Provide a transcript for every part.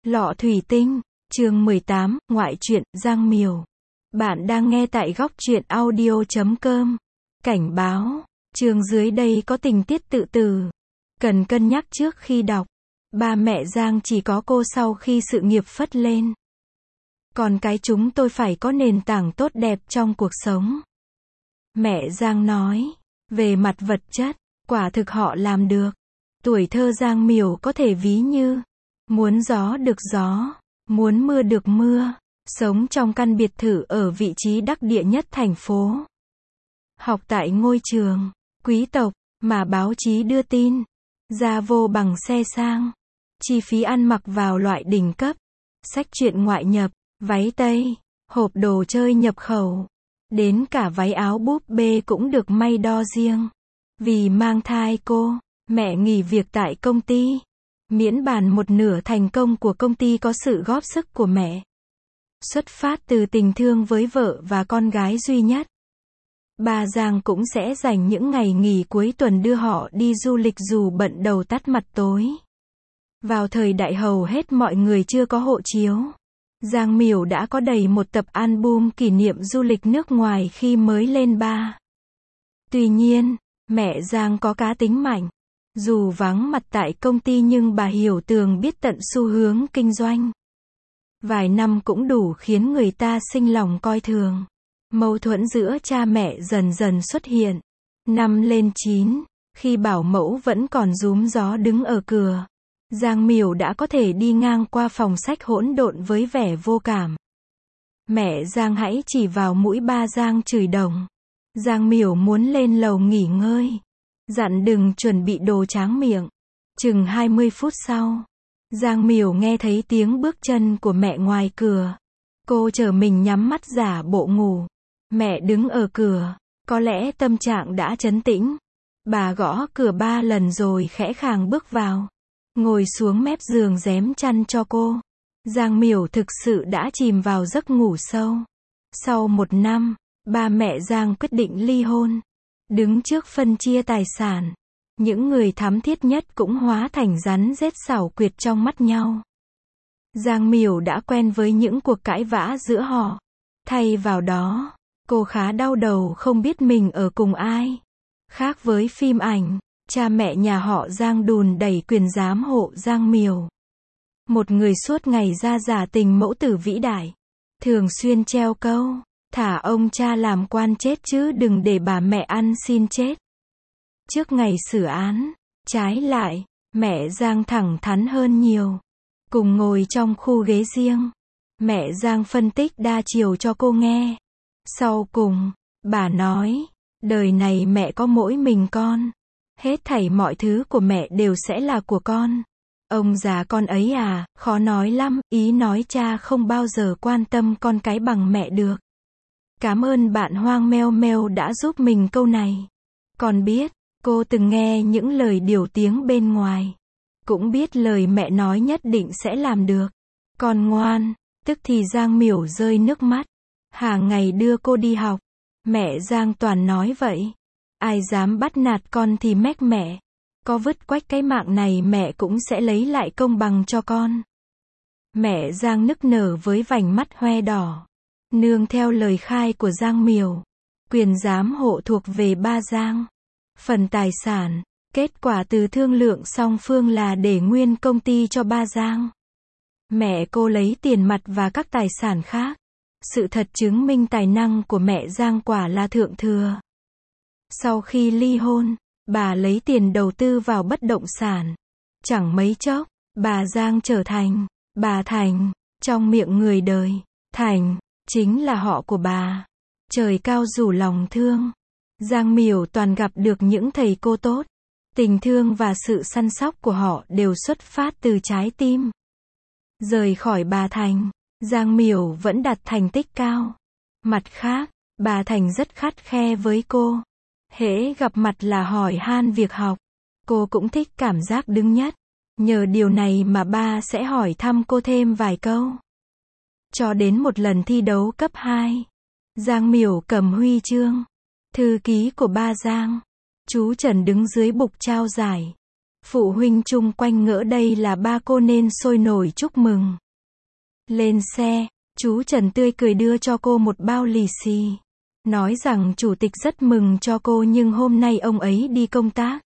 Lọ thủy tinh, chương 18, ngoại truyện, Giang Miểu. Bạn đang nghe tại góc truyện audio.com. Cảnh báo, chương dưới đây có tình tiết tự tử. Cần cân nhắc trước khi đọc. Ba mẹ Giang chỉ có cô sau khi sự nghiệp phất lên. Còn cái chúng tôi phải có nền tảng tốt đẹp trong cuộc sống. Mẹ Giang nói, về mặt vật chất, quả thực họ làm được. Tuổi thơ Giang Miểu có thể ví như muốn gió được gió, muốn mưa được mưa, sống trong căn biệt thự ở vị trí đắc địa nhất thành phố. Học tại ngôi trường quý tộc mà báo chí đưa tin, ra vô bằng xe sang, chi phí ăn mặc vào loại đỉnh cấp, sách truyện ngoại nhập, váy Tây, hộp đồ chơi nhập khẩu, đến cả váy áo búp bê cũng được may đo riêng. Vì mang thai cô, mẹ nghỉ việc tại công ty. Miễn bàn một nửa thành công của công ty có sự góp sức của mẹ. Xuất phát từ tình thương với vợ và con gái duy nhất, bà Giang cũng sẽ dành những ngày nghỉ cuối tuần đưa họ đi du lịch dù bận đầu tắt mặt tối. Vào thời đại hầu hết mọi người chưa có hộ chiếu, Giang Miểu đã có đầy một tập album kỷ niệm du lịch nước ngoài khi mới lên 3. Tuy nhiên, mẹ Giang có cá tính mạnh. Dù vắng mặt tại công ty nhưng bà hiểu tường biết tận xu hướng kinh doanh. Vài năm cũng đủ khiến người ta sinh lòng coi thường. Mâu thuẫn giữa cha mẹ dần dần xuất hiện. Năm lên 9, khi bảo mẫu vẫn còn rúm gió đứng ở cửa, Giang Miểu đã có thể đi ngang qua phòng sách hỗn độn với vẻ vô cảm. Mẹ Giang hãy chỉ vào mũi ba Giang chửi đồng. Giang Miểu muốn lên lầu nghỉ ngơi, dặn đừng chuẩn bị đồ tráng miệng. Chừng 20 phút sau, Giang Miểu nghe thấy tiếng bước chân của mẹ ngoài cửa. Cô trở mình nhắm mắt giả bộ ngủ. Mẹ đứng ở cửa, có lẽ tâm trạng đã trấn tĩnh. Bà gõ cửa 3 lần rồi khẽ khàng bước vào, ngồi xuống mép giường rém chăn cho cô. Giang Miểu thực sự đã chìm vào giấc ngủ sâu. Sau 1 năm, ba mẹ Giang quyết định ly hôn. Đứng trước phân chia tài sản, những người thắm thiết nhất cũng hóa thành rắn rết xảo quyệt trong mắt nhau. Giang Miểu đã quen với những cuộc cãi vã giữa họ. Thay vào đó, cô khá đau đầu không biết mình ở cùng ai. Khác với phim ảnh, cha mẹ nhà họ Giang đùn đẩy quyền giám hộ Giang Miểu. Một người suốt ngày ra giả tình mẫu tử vĩ đại. Thường xuyên treo câu, thả ông cha làm quan chết chứ đừng để bà mẹ ăn xin chết. Trước ngày xử án, trái lại, mẹ Giang thẳng thắn hơn nhiều. Cùng ngồi trong khu ghế riêng, mẹ Giang phân tích đa chiều cho cô nghe. Sau cùng, bà nói, đời này mẹ có mỗi mình con. Hết thảy mọi thứ của mẹ đều sẽ là của con. Ông già con ấy à, khó nói lắm, ý nói cha không bao giờ quan tâm con cái bằng mẹ được. Cảm ơn bạn Hoang Meo Meo đã giúp mình câu này. Con biết, cô từng nghe những lời điều tiếng bên ngoài. Cũng biết lời mẹ nói nhất định sẽ làm được. Con ngoan, tức thì Giang Miểu rơi nước mắt. Hàng ngày đưa cô đi học, mẹ Giang toàn nói vậy. Ai dám bắt nạt con thì mách mẹ. Có vứt quách cái mạng này mẹ cũng sẽ lấy lại công bằng cho con. Mẹ Giang nức nở với vành mắt hoe đỏ. Nương theo lời khai của Giang Miểu, quyền giám hộ thuộc về ba Giang. Phần tài sản, kết quả từ thương lượng song phương là để nguyên công ty cho ba Giang. Mẹ cô lấy tiền mặt và các tài sản khác. Sự thật chứng minh tài năng của mẹ Giang quả là thượng thừa. Sau khi ly hôn, bà lấy tiền đầu tư vào bất động sản. Chẳng mấy chốc, bà Giang trở thành bà Thành. Trong miệng người đời, Thành chính là họ của bà. Trời cao rủ lòng thương. Giang Miểu toàn gặp được những thầy cô tốt. Tình thương và sự săn sóc của họ đều xuất phát từ trái tim. Rời khỏi bà Thành, Giang Miểu vẫn đạt thành tích cao. Mặt khác, bà Thành rất khắt khe với cô. Hễ gặp mặt là hỏi han việc học. Cô cũng thích cảm giác đứng nhất. Nhờ điều này mà ba sẽ hỏi thăm cô thêm vài câu. Cho đến một lần thi đấu cấp 2, Giang Miểu cầm huy chương. Thư ký của ba Giang, chú Trần đứng dưới bục trao giải. Phụ huynh chung quanh ngỡ đây là ba cô nên sôi nổi chúc mừng. Lên xe, chú Trần tươi cười đưa cho cô một bao lì xì. Nói rằng chủ tịch rất mừng cho cô nhưng hôm nay ông ấy đi công tác.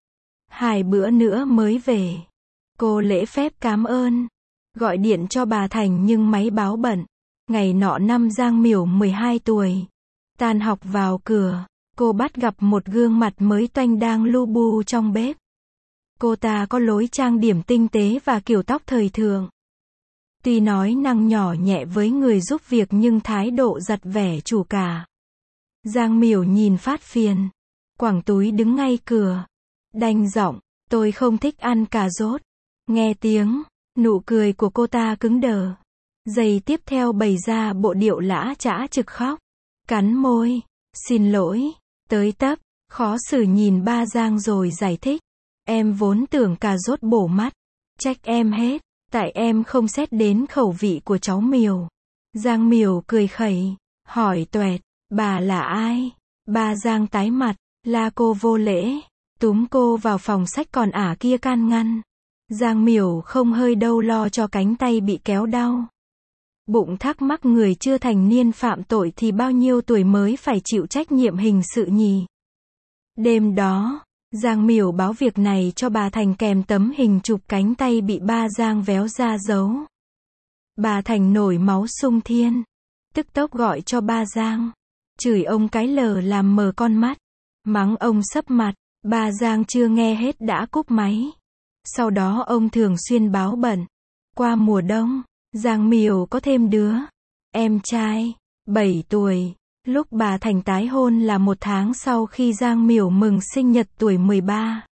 2 bữa nữa mới về. Cô lễ phép cảm ơn. Gọi điện cho bà Thành nhưng máy báo bận. Ngày nọ năm Giang Miểu 12 tuổi. Tan học vào cửa, cô bắt gặp một gương mặt mới toanh đang lu bu trong bếp. Cô ta có lối trang điểm tinh tế và kiểu tóc thời thượng. Tuy nói năng nhỏ nhẹ với người giúp việc nhưng thái độ giặt vẻ chủ cả. Giang Miểu nhìn phát phiền. Quẳng túi đứng ngay cửa. Đanh giọng, tôi không thích ăn cà rốt. Nghe tiếng, nụ cười của cô ta cứng đờ. Giây tiếp theo bày ra bộ điệu lã chã trực khóc. Cắn môi, xin lỗi, tới tấp, khó xử nhìn ba Giang rồi giải thích. Em vốn tưởng cà rốt bổ mắt. Trách em hết, tại em không xét đến khẩu vị của cháu Miểu. Giang Miểu cười khẩy, hỏi toẹt, bà là ai? Ba Giang tái mặt, la cô vô lễ, túm cô vào phòng sách còn ả kia can ngăn. Giang Miểu không hơi đâu lo cho cánh tay bị kéo đau. Bụng thắc mắc người chưa thành niên phạm tội thì bao nhiêu tuổi mới phải chịu trách nhiệm hình sự nhỉ? Đêm đó, Giang Miểu báo việc này cho bà Thành kèm tấm hình chụp cánh tay bị ba Giang véo ra giấu. Bà Thành nổi máu sung thiên. Tức tốc gọi cho ba Giang. Chửi ông cái lờ làm mờ con mắt. Mắng ông sấp mặt. Ba Giang chưa nghe hết đã cúp máy. Sau đó ông thường xuyên báo bận. Qua mùa đông, Giang Miểu có thêm đứa em trai, 7 tuổi. Lúc bà Thành tái hôn là 1 tháng sau khi Giang Miểu mừng sinh nhật tuổi 13.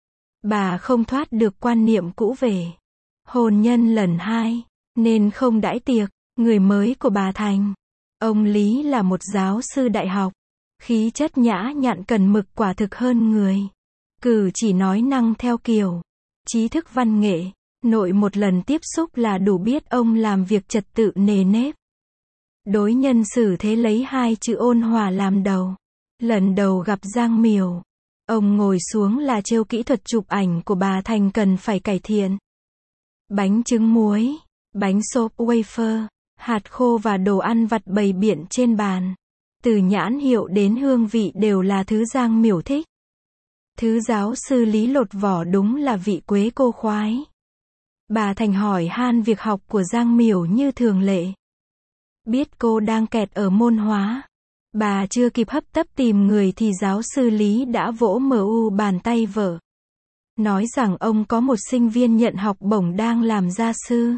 Bà không thoát được quan niệm cũ về hôn nhân lần 2, nên không đãi tiệc. Người mới của bà Thành, ông Lý là một giáo sư đại học. Khí chất nhã nhặn cần mực quả thực hơn người. Cử chỉ nói năng theo kiểu trí thức văn nghệ. Nội một lần tiếp xúc là đủ biết ông làm việc trật tự nề nếp. Đối nhân xử thế lấy 2 chữ ôn hòa làm đầu. Lần đầu gặp Giang Miểu, ông ngồi xuống là trêu kỹ thuật chụp ảnh của bà Thành cần phải cải thiện. Bánh trứng muối, bánh xốp wafer, hạt khô và đồ ăn vặt bày biện trên bàn. Từ nhãn hiệu đến hương vị đều là thứ Giang Miểu thích. Thứ giáo sư Lý lột vỏ đúng là vị quế cô khoái. Bà Thành hỏi han việc học của Giang Miểu như thường lệ. Biết cô đang kẹt ở môn hóa. Bà chưa kịp hấp tấp tìm người thì giáo sư Lý đã vỗ mu bàn tay vợ. Nói rằng ông có một sinh viên nhận học bổng đang làm gia sư.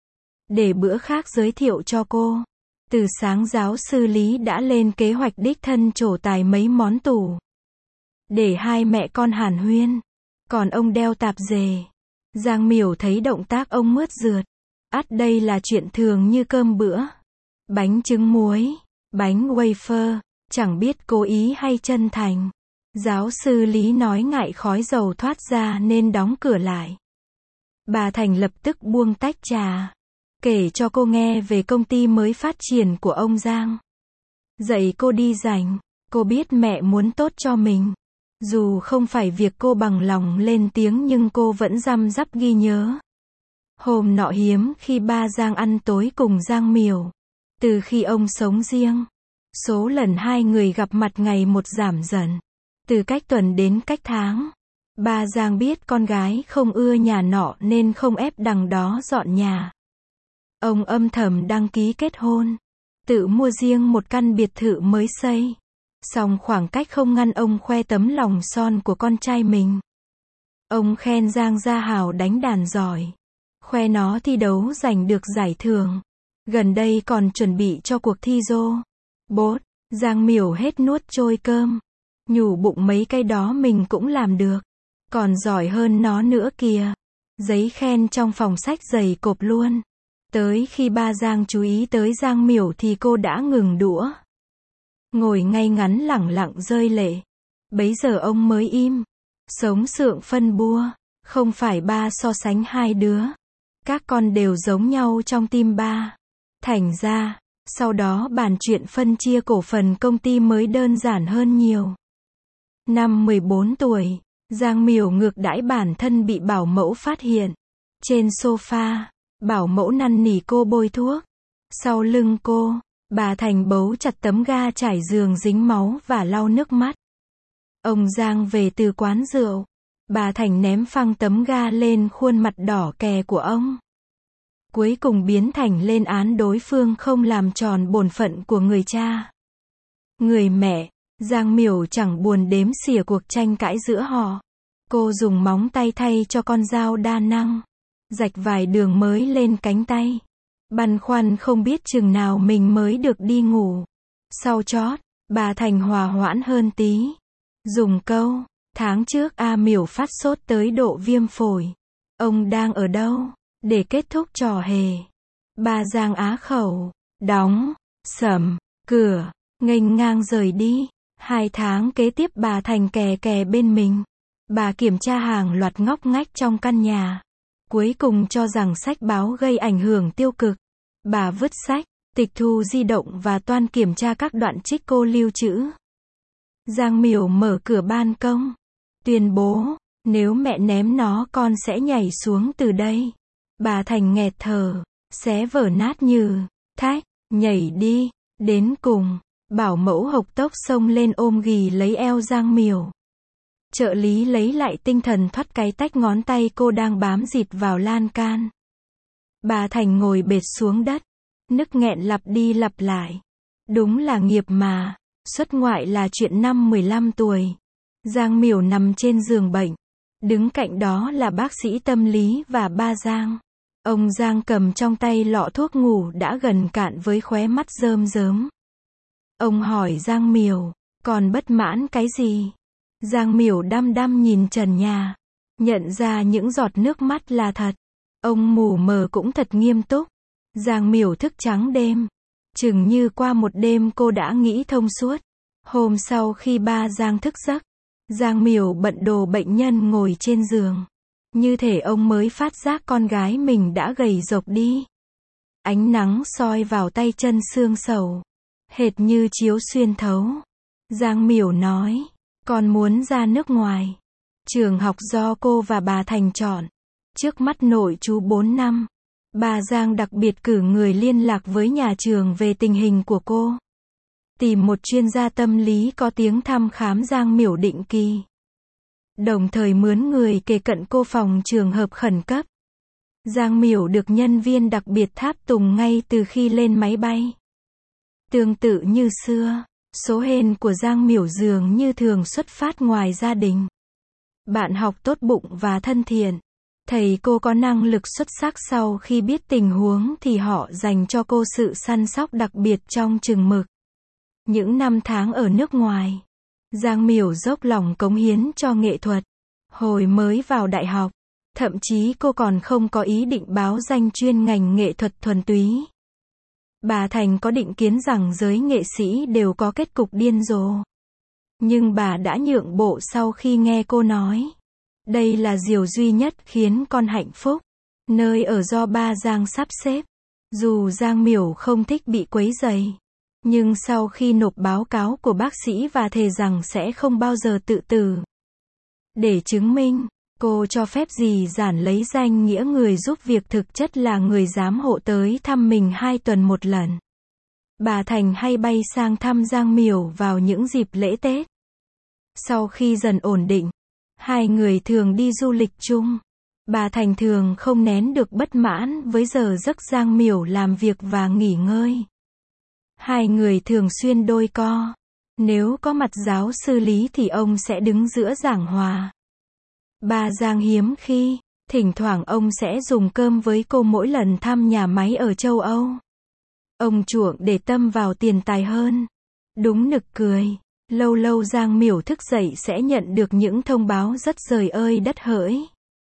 Để bữa khác giới thiệu cho cô. Từ sáng giáo sư Lý đã lên kế hoạch đích thân trổ tài mấy món tủ. Để 2 mẹ con hàn huyên. Còn ông đeo tạp dề. Giang Miểu thấy động tác ông mướt rượt. Ắt đây là chuyện thường như cơm bữa. Bánh trứng muối, bánh wafer, chẳng biết cố ý hay chân thành. Giáo sư Lý nói ngại khói dầu thoát ra nên đóng cửa lại. Bà Thành lập tức buông tách trà. Kể cho cô nghe về công ty mới phát triển của ông Giang. Dạy cô đi rảnh. Cô biết mẹ muốn tốt cho mình. Dù không phải việc cô bằng lòng lên tiếng nhưng cô vẫn răm rắp ghi nhớ. Hôm nọ hiếm khi ba Giang ăn tối cùng Giang Miểu. Từ khi ông sống riêng, số lần 2 người gặp mặt ngày một giảm dần. Từ cách tuần đến cách tháng. Ba Giang biết con gái không ưa nhà nọ nên không ép đằng đó dọn nhà. Ông âm thầm đăng ký kết hôn. Tự mua riêng một căn biệt thự mới xây. Song khoảng cách không ngăn ông khoe tấm lòng son của con trai mình. Ông khen Giang Gia Hảo đánh đàn giỏi. Khoe nó thi đấu giành được giải thưởng. Gần đây còn chuẩn bị cho cuộc thi rô bốt. Giang Miểu hết nuốt trôi cơm. Nhủ bụng mấy cái đó mình cũng làm được. Còn giỏi hơn nó nữa kìa. Giấy khen trong phòng sách dày cộp luôn. Tới khi ba Giang chú ý tới Giang Miểu thì cô đã ngừng đũa. Ngồi ngay ngắn lẳng lặng rơi lệ. Bấy giờ ông mới im. Sống sượng phân bua. Không phải ba so sánh 2 đứa. Các con đều giống nhau trong tim ba. Thành ra, sau đó bàn chuyện phân chia cổ phần công ty mới đơn giản hơn nhiều. Năm 14 tuổi, Giang Miểu ngược đãi bản thân bị bảo mẫu phát hiện. Trên sofa, bảo mẫu năn nỉ cô bôi thuốc. Sau lưng cô, bà Thành bấu chặt tấm ga trải giường dính máu và lau nước mắt. Ông Giang về từ quán rượu. Bà Thành ném phăng tấm ga lên khuôn mặt đỏ kè của ông. Cuối cùng biến thành lên án đối phương không làm tròn bổn phận của người cha. Người mẹ, Giang Miểu chẳng buồn đếm xỉa cuộc tranh cãi giữa họ. Cô dùng móng tay thay cho con dao đa năng. Rạch vài đường mới lên cánh tay. Băn khoăn không biết chừng nào mình mới được đi ngủ. Sau chót, bà Thành hòa hoãn hơn tí. Dùng câu, tháng trước A Miểu phát sốt tới độ viêm phổi. Ông đang ở đâu? Để kết thúc trò hề. Bà Giang á khẩu, đóng, sầm, cửa, nghênh ngang rời đi. 2 tháng kế tiếp bà Thành kè kè bên mình. Bà kiểm tra hàng loạt ngóc ngách trong căn nhà. Cuối cùng cho rằng sách báo gây ảnh hưởng tiêu cực. Bà vứt sách, tịch thu di động và toan kiểm tra các đoạn trích cô lưu trữ. Giang Miểu mở cửa ban công. Tuyên bố, nếu mẹ ném nó con sẽ nhảy xuống từ đây. Bà Thành nghẹt thở, xé vở nát như, thách, nhảy đi, đến cùng. Bảo mẫu hộc tốc xông lên ôm ghì lấy eo Giang Miểu. Trợ lý lấy lại tinh thần thoát cái tách ngón tay cô đang bám dịt vào lan can. Bà Thành ngồi bệt xuống đất. Nức nghẹn lặp đi lặp lại. Đúng là nghiệp mà. Xuất ngoại là chuyện năm 15 tuổi. Giang Miểu nằm trên giường bệnh. Đứng cạnh đó là bác sĩ tâm lý và ba Giang. Ông Giang cầm trong tay lọ thuốc ngủ đã gần cạn với khóe mắt rơm rớm. Ông hỏi Giang Miểu, còn bất mãn cái gì? Giang Miểu đăm đăm nhìn trần nhà. Nhận ra những giọt nước mắt là thật. Ông mù mờ cũng thật nghiêm túc. Giang Miểu thức trắng đêm. Chừng như qua một đêm cô đã nghĩ thông suốt. Hôm sau khi ba Giang thức giấc, Giang Miểu bận đồ bệnh nhân ngồi trên giường. Như thể ông mới phát giác con gái mình đã gầy rộc đi. Ánh nắng soi vào tay chân xương sầu. Hệt như chiếu xuyên thấu. Giang Miểu nói, con muốn ra nước ngoài. Trường học do cô và bà Thành chọn. Trước mắt nội trú 4 năm. Bà Giang đặc biệt cử người liên lạc với nhà trường về tình hình của cô. Tìm một chuyên gia tâm lý có tiếng thăm khám Giang Miểu định kỳ. Đồng thời mướn người kề cận cô phòng trường hợp khẩn cấp. Giang Miểu được nhân viên đặc biệt tháp tùng ngay từ khi lên máy bay. Tương tự như xưa, số hên của Giang Miểu dường như thường xuất phát ngoài gia đình. Bạn học tốt bụng và thân thiện. Thầy cô có năng lực xuất sắc, sau khi biết tình huống thì họ dành cho cô sự săn sóc đặc biệt trong chừng mực. Những năm tháng ở nước ngoài, Giang Miểu dốc lòng cống hiến cho nghệ thuật. Hồi mới vào đại học, thậm chí cô còn không có ý định báo danh chuyên ngành nghệ thuật thuần túy. Bà Thành có định kiến rằng giới nghệ sĩ đều có kết cục điên rồ. Nhưng bà đã nhượng bộ sau khi nghe cô nói. Đây là điều duy nhất khiến con hạnh phúc. Nơi ở do ba Giang sắp xếp. Dù Giang Miểu không thích bị quấy rầy. Nhưng sau khi nộp báo cáo của bác sĩ và thề rằng sẽ không bao giờ tự tử. Để chứng minh, cô cho phép dì Giản lấy danh nghĩa người giúp việc, thực chất là người giám hộ tới thăm mình 2 tuần một lần. Bà Thành hay bay sang thăm Giang Miểu vào những dịp lễ Tết. Sau khi dần ổn định, hai người thường đi du lịch chung. Bà Thành thường không nén được bất mãn với giờ giấc Giang Miểu làm việc và nghỉ ngơi. Hai người thường xuyên đôi co. Nếu có mặt giáo sư Lý thì ông sẽ đứng giữa giảng hòa. Bà Giang hiếm khi, thỉnh thoảng ông sẽ dùng cơm với cô mỗi lần thăm nhà máy ở châu Âu. Ông chuộng để tâm vào tiền tài hơn. Đúng nực cười. Lâu lâu Giang Miểu thức dậy sẽ nhận được những thông báo rất trời ơi đất hỡi.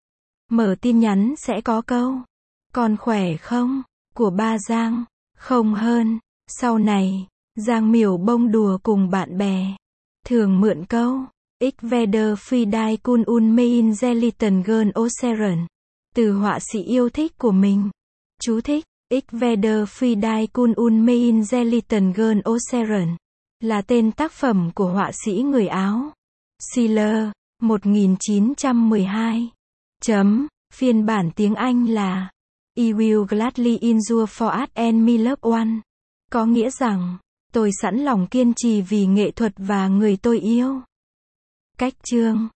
Mở tin nhắn sẽ có câu, con khỏe không? Của ba Giang. Không hơn. Sau này, Giang Miểu bông đùa cùng bạn bè. Thường mượn câu, Ich werde für die Kun und mein Zeliten gern Osseren. Từ họa sĩ yêu thích của mình. Chú thích, Ich werde für die Kun und mein Zeliten gern Osseren. Là tên tác phẩm của họa sĩ người Áo. Schiller. 1912. Chấm. Phiên bản tiếng Anh là I will gladly endure for art and my loved one. Có nghĩa rằng, tôi sẵn lòng kiên trì vì nghệ thuật và người tôi yêu. Cách chương.